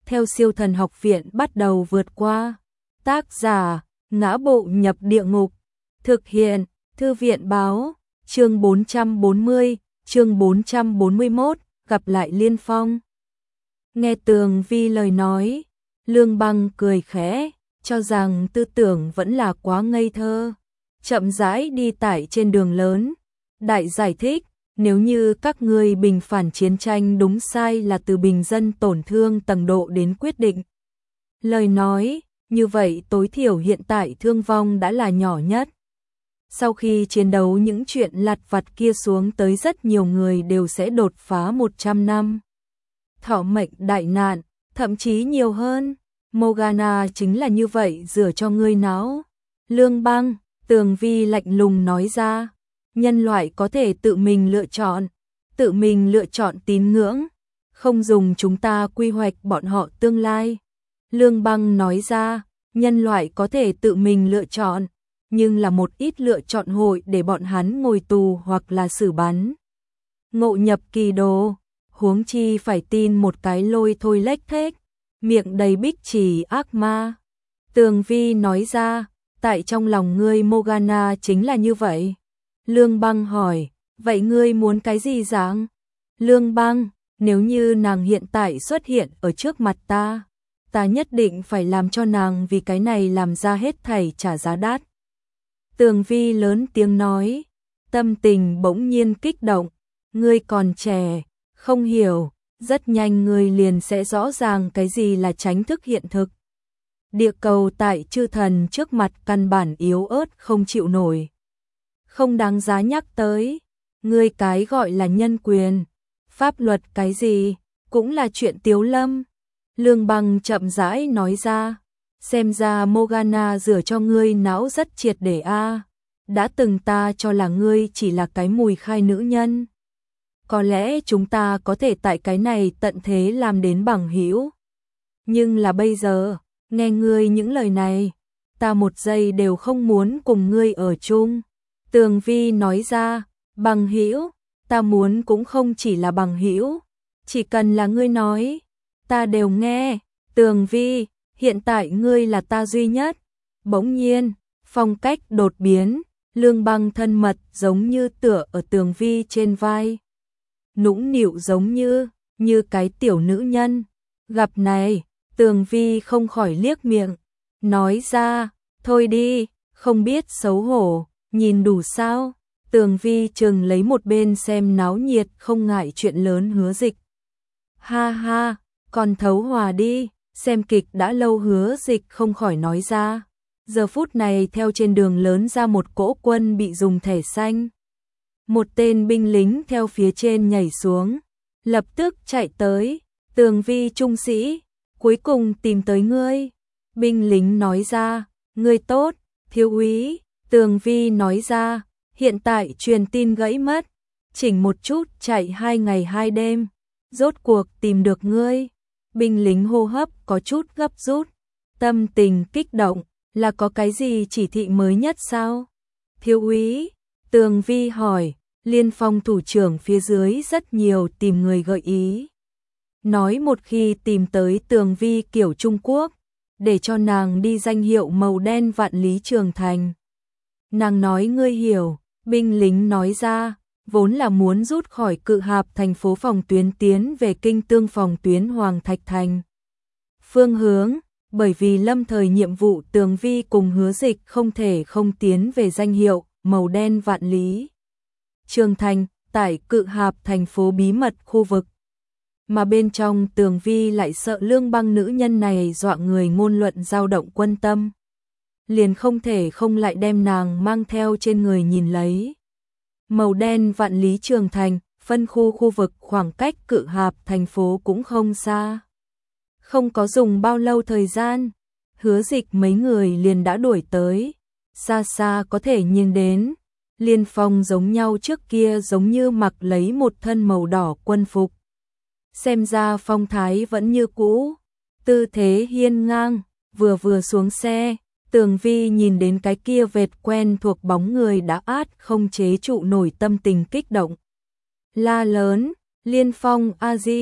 theo Siêu Thần Học Viện bắt đầu vượt qua. Tác giả: Ngã Bộ Nhập Địa Ngục. Thực hiện: Thư viện báo. Chương 440, chương 441, gặp lại Liên Phong. Nghe Tường Vi lời nói, Lương Băng cười khẽ, cho rằng tư tưởng vẫn là quá ngây thơ. Chậm rãi đi tải trên đường lớn, đại giải thích, nếu như các ngươi bình phản chiến tranh đúng sai là từ bình dân tổn thương tầng độ đến quyết định. Lời nói, như vậy tối thiểu hiện tại thương vong đã là nhỏ nhất. Sau khi chiến đấu những chuyện lặt vặt kia xuống tới rất nhiều người đều sẽ đột phá 100 năm. Thọ mệnh đại nạn, thậm chí nhiều hơn. Morgana chính là như vậy rửa cho ngươi não. Lương Băng, Tường Vi lạnh lùng nói ra. Nhân loại có thể tự mình lựa chọn tín ngưỡng, không dùng chúng ta quy hoạch bọn họ tương lai. Lương Băng nói ra, nhân loại có thể tự mình lựa chọn, nhưng là một ít lựa chọn hội để bọn hắn ngồi tù hoặc là xử bắn. Ngộ nhập kỳ đồ, huống chi phải tin một cái lôi thôi lếch thếch, miệng đầy bích chỉ ác ma. Tường Vi nói ra, tại trong lòng ngươi Morgana chính là như vậy. Lương Băng hỏi, vậy ngươi muốn cái gì dạng? Lương Băng, nếu như nàng hiện tại xuất hiện ở trước mặt ta nhất định phải làm cho nàng vì cái này làm ra hết thảy trả giá đắt. Tường Vi lớn tiếng nói, tâm tình bỗng nhiên kích động, ngươi còn trẻ, không hiểu, rất nhanh ngươi liền sẽ rõ ràng cái gì là tránh thức hiện thực. Địa cầu tại chư thần trước mặt căn bản yếu ớt không chịu nổi. Không đáng giá nhắc tới, ngươi cái gọi là nhân quyền, pháp luật cái gì, cũng là chuyện tiếu lâm. Lương Băng chậm rãi nói ra, xem ra Morgana rửa cho ngươi não rất triệt để a. Đã từng ta cho là ngươi chỉ là cái mùi khai nữ nhân. Có lẽ chúng ta có thể tại cái này tận thế làm đến bằng hữu. Nhưng là bây giờ, nghe ngươi những lời này, ta một giây đều không muốn cùng ngươi ở chung. Tường Vi nói ra, bằng hữu, ta muốn cũng không chỉ là bằng hữu, chỉ cần là ngươi nói, ta đều nghe. Tường Vi, hiện tại ngươi là ta duy nhất. Bỗng nhiên, phong cách đột biến, Lương Băng thân mật giống như tựa ở Tường Vi trên vai. Nũng nịu giống như cái tiểu nữ nhân. Gặp này, Tường Vi không khỏi liếc miệng, nói ra, thôi đi, không biết xấu hổ, nhìn đủ sao. Tường Vi chừng lấy một bên xem náo nhiệt không ngại chuyện lớn Hứa Dịch. Ha ha, còn thấu hòa đi, xem kịch đã lâu Hứa Dịch không khỏi nói ra. Giờ phút này theo trên đường lớn ra một cỗ quân bị dùng thẻ xanh. Một tên binh lính theo phía trên nhảy xuống, lập tức chạy tới, Tường Vi trung sĩ, cuối cùng tìm tới ngươi. Binh lính nói ra, ngươi tốt, thiếu úy. Tường Vi nói ra, hiện tại truyền tin gãy mất, chỉnh một chút chạy 2 ngày 2 đêm, rốt cuộc tìm được ngươi. Binh lính hô hấp có chút gấp rút, tâm tình kích động, là có cái gì chỉ thị mới nhất sao? Thiếu úy, Tường Vi hỏi, Liên Phong thủ trưởng phía dưới rất nhiều tìm người gợi ý. Nói một khi tìm tới Tường Vi kiểu Trung Quốc, để cho nàng đi danh hiệu màu đen Vạn Lý Trường Thành. Nàng nói ngươi hiểu, binh lính nói ra, vốn là muốn rút khỏi Cự Hạp thành phố phòng tuyến tiến về Kinh Tương phòng tuyến Hoàng Thạch Thành. Phương hướng, bởi vì lâm thời nhiệm vụ Tường Vi cùng Hứa Dịch không thể không tiến về danh hiệu màu đen Vạn Lý Trường Thành tại Cự Hạp thành phố bí mật khu vực. Mà bên trong Tường Vi lại sợ Lương Băng nữ nhân này dọa người ngôn luận dao động quân tâm. Liền không thể không lại đem nàng mang theo trên người nhìn lấy. Màu đen Vạn Lý Trường Thành, phân khu vực khoảng cách Cự Hạp thành phố cũng không xa. Không có dùng bao lâu thời gian, Hứa Dịch mấy người liền đã đuổi tới. Xa xa có thể nhìn đến, Liên Phong giống nhau trước kia giống như mặc lấy một thân màu đỏ quân phục. Xem ra phong thái vẫn như cũ, tư thế hiên ngang, vừa xuống xe, Tường Vi nhìn đến cái kia vệt quen thuộc bóng người đã không chế trụ nổi tâm tình kích động. La lớn, Liên Phong a di,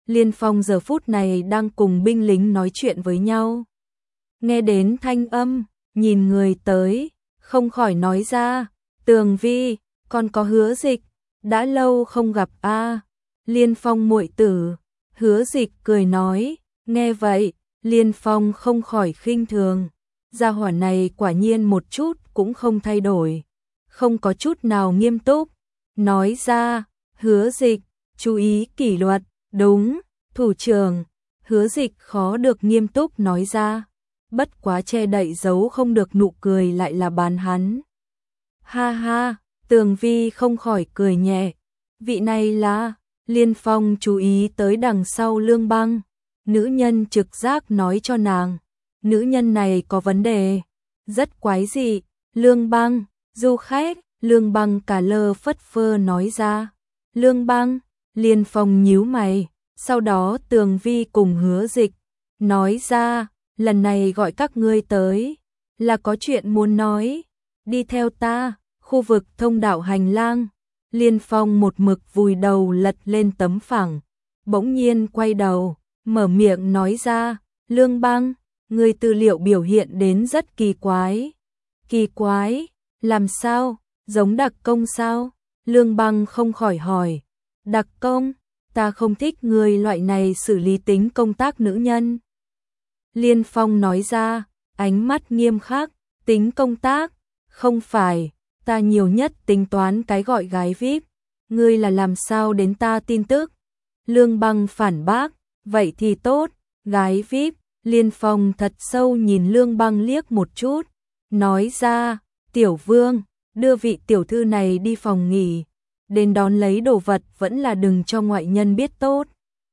Liên Phong giờ phút này đang cùng binh lính nói chuyện với nhau. Nghe đến thanh âm, nhìn người tới, không khỏi nói ra, Tường Vi, còn có Hứa Dịch, đã lâu không gặp a. Liên Phong muội tử, Hứa Dịch cười nói, nghe vậy, Liên Phong không khỏi khinh thường, gia hỏa này quả nhiên một chút cũng không thay đổi, không có chút nào nghiêm túc, nói ra, Hứa Dịch, chú ý kỷ luật, đúng, thủ trưởng. Hứa Dịch khó được nghiêm túc nói ra, bất quá che đậy giấu không được nụ cười lại là bán hắn. Ha ha, Tường Vi không khỏi cười nhẹ, vị này là, Liên Phong chú ý tới đằng sau Lương Băng, nữ nhân trực giác nói cho nàng, nữ nhân này có vấn đề, rất quái dị, Lương Băng, du khách, Lương Băng cả lơ phất phơ nói ra, Lương Băng, Liên Phong nhíu mày, sau đó Tường Vi cùng Hứa Dịch, nói ra, lần này gọi các ngươi tới, là có chuyện muốn nói, đi theo ta, khu vực thông đạo hành lang. Liên Phong một mực vùi đầu lật lên tấm phẳng, bỗng nhiên quay đầu, mở miệng nói ra, Lương Băng, người tư liệu biểu hiện đến rất kỳ quái. Kỳ quái, làm sao, giống đặc công sao? Lương Băng không khỏi hỏi, đặc công, ta không thích người loại này xử lý tính công tác nữ nhân. Liên Phong nói ra, ánh mắt nghiêm khắc, tính công tác, không phải, ta nhiều nhất tính toán cái gọi gái VIP, ngươi là làm sao đến ta tin tức. Lương Băng phản bác, vậy thì tốt, gái VIP, Liên Phong thật sâu nhìn Lương Băng liếc một chút, nói ra, Tiểu Vương, đưa vị tiểu thư này đi phòng nghỉ, đến đón lấy đồ vật vẫn là đừng cho ngoại nhân biết tốt.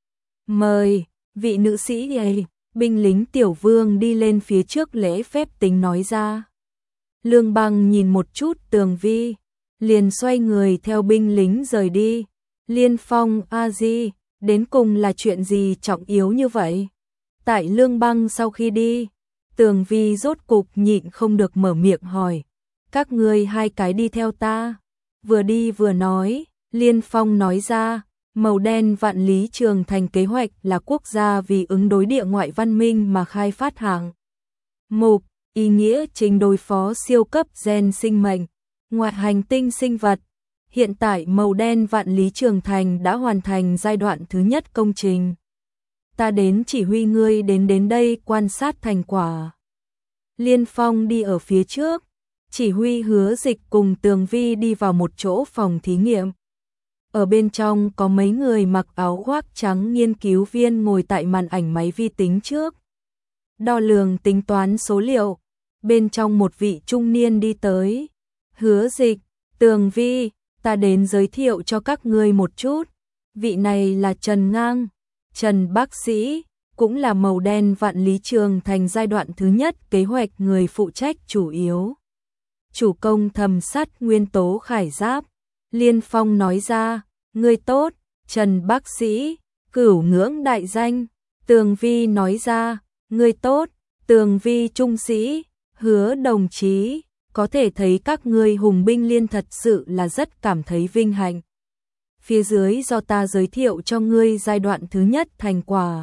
Mời, vị nữ sĩ ấy, binh lính Tiểu Vương đi lên phía trước lễ phép tính nói ra. Lương Băng nhìn một chút Tường Vi, liền xoay người theo binh lính rời đi. Liên Phong, a di, đến cùng là chuyện gì trọng yếu như vậy? Tại Lương Băng sau khi đi, Tường Vi rốt cục nhịn không được mở miệng hỏi, các ngươi hai cái đi theo ta. Vừa đi vừa nói, Liên Phong nói ra, màu đen vạn lý trường thành kế hoạch là quốc gia vì ứng đối địa ngoại văn minh mà khai phát hạng mục, ý nghĩa chính đối phó siêu cấp gen sinh mệnh, ngoại hành tinh sinh vật. Hiện tại màu đen vạn lý trường thành đã hoàn thành giai đoạn thứ nhất công trình. Ta đến chỉ huy ngươi đến đây quan sát thành quả. Liên Phong đi ở phía trước, chỉ huy Hứa Dịch cùng Tường Vi đi vào một chỗ phòng thí nghiệm. Ở bên trong có mấy người mặc áo khoác trắng nghiên cứu viên ngồi tại màn ảnh máy vi tính trước. Đo lường tính toán số liệu, bên trong một vị trung niên đi tới. Hứa Dịch, Tường Vi, ta đến giới thiệu cho các ngươi một chút. Vị này là Trần Ngang, Trần bác sĩ, cũng là màu đen vạn lý trường thành giai đoạn thứ nhất kế hoạch người phụ trách chủ yếu. Chủ công thầm sát nguyên tố khải giáp. Liên Phong nói ra, ngươi tốt, Trần bác sĩ, cửu ngưỡng đại danh. Tường Vi nói ra, ngươi tốt, Tường Vi trung sĩ, Hứa đồng chí, có thể thấy các ngươi hùng binh liên thật sự là rất cảm thấy vinh hạnh. Phía dưới do ta giới thiệu cho ngươi giai đoạn thứ nhất thành quả.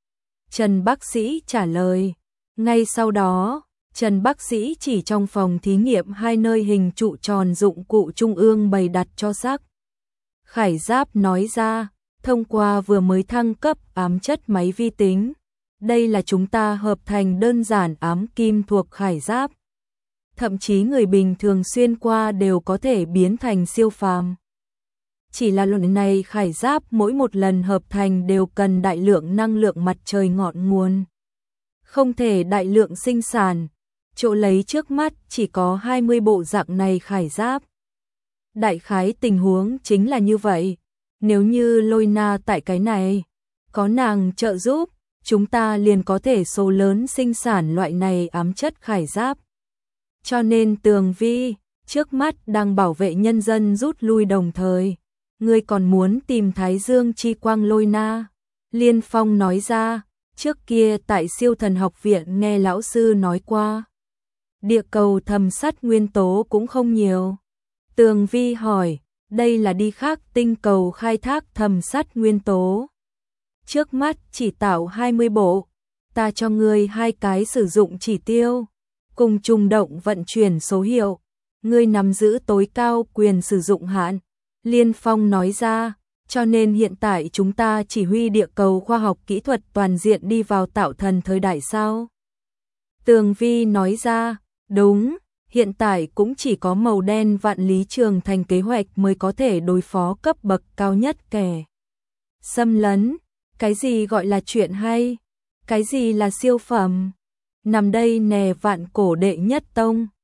Trần bác sĩ trả lời. Ngay sau đó, Trần bác sĩ chỉ trong phòng thí nghiệm hai nơi hình trụ tròn dụng cụ trung ương bày đặt cho sắc. Khải giáp nói ra, thông qua vừa mới thăng cấp ám chất máy vi tính. Đây là chúng ta hợp thành đơn giản ám kim thuộc khải giáp. Thậm chí người bình thường xuyên qua đều có thể biến thành siêu phàm. Chỉ là lần này khải giáp mỗi một lần hợp thành đều cần đại lượng năng lượng mặt trời ngọn nguồn. Không thể đại lượng sinh sản, chỗ lấy trước mắt chỉ có 20 bộ dạng này khải giáp. Đại khái tình huống chính là như vậy, nếu như Lôi Na tại cái này, có nàng trợ giúp, chúng ta liền có thể số lớn sinh sản loại này ám chất khải giáp. Cho nên Tường Vi, trước mắt đang bảo vệ nhân dân rút lui đồng thời. Ngươi còn muốn tìm Thái Dương chi quang Lôi Na. Liên Phong nói ra, trước kia tại siêu thần học viện nghe lão sư nói qua. Địa cầu thầm sắt nguyên tố cũng không nhiều. Tường Vi hỏi, đây là đi khác tinh cầu khai thác thầm sắt nguyên tố. trước mắt chỉ tạo 20 bộ, ta cho ngươi 2 cái sử dụng chỉ tiêu, cùng trùng động vận chuyển số hiệu, ngươi nắm giữ tối cao quyền sử dụng hạn. Liên Phong nói ra, cho nên hiện tại chúng ta chỉ huy địa cầu khoa học kỹ thuật toàn diện đi vào tạo thần thời đại sao? Tường Vi nói ra, đúng, hiện tại cũng chỉ có màu đen vạn lý trường thành kế hoạch mới có thể đối phó cấp bậc cao nhất kẻ xâm lấn. Cái gì gọi là chuyện hay? Cái gì là siêu phẩm? Nằm đây nè vạn cổ đệ nhất tông.